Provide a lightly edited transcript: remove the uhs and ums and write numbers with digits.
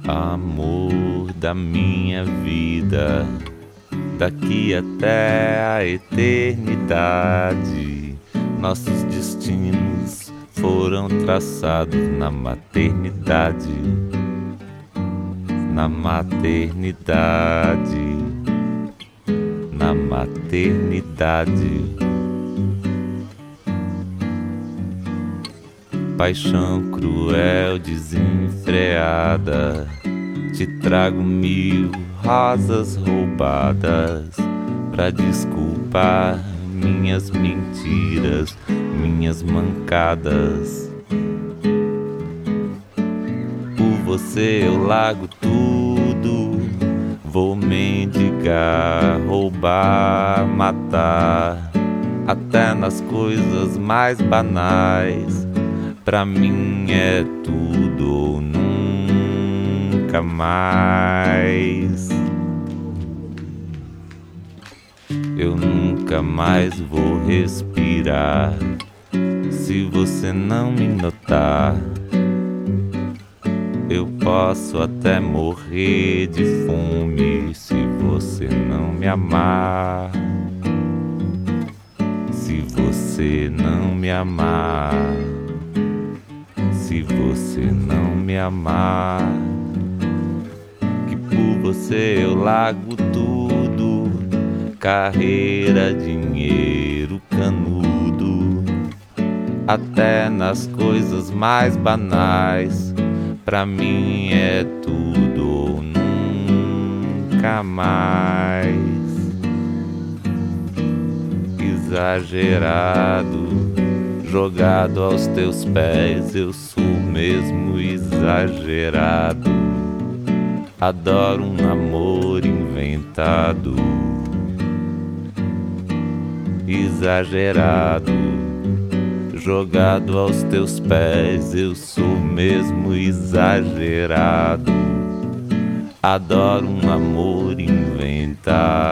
Amor da minha vida, daqui até a eternidade, nossos destinos foram traçados na maternidade, na maternidade, na maternidade. Paixão cruel, desenfreada, te trago 1000 rosas roubadas pra desculpar minhas mentiras, minhas mancadas. Por você eu largo tudo, vou mendigar, roubar, matar, até nas coisas mais banais. Pra mim é tudo ou nunca mais. Eu nunca mais vou respirar se você não me notar. Eu posso até morrer de fome se você não me amar. Se você não me amar. Se você não me amar, que por você eu largo tudo, carreira, dinheiro, canudo, até nas coisas mais banais. Pra mim é tudo ou nunca mais. Exagerado, jogado aos teus pés, eu sou mesmo exagerado. Adoro um amor inventado. Exagerado, jogado aos teus pés, eu sou mesmo exagerado. Adoro um amor inventado.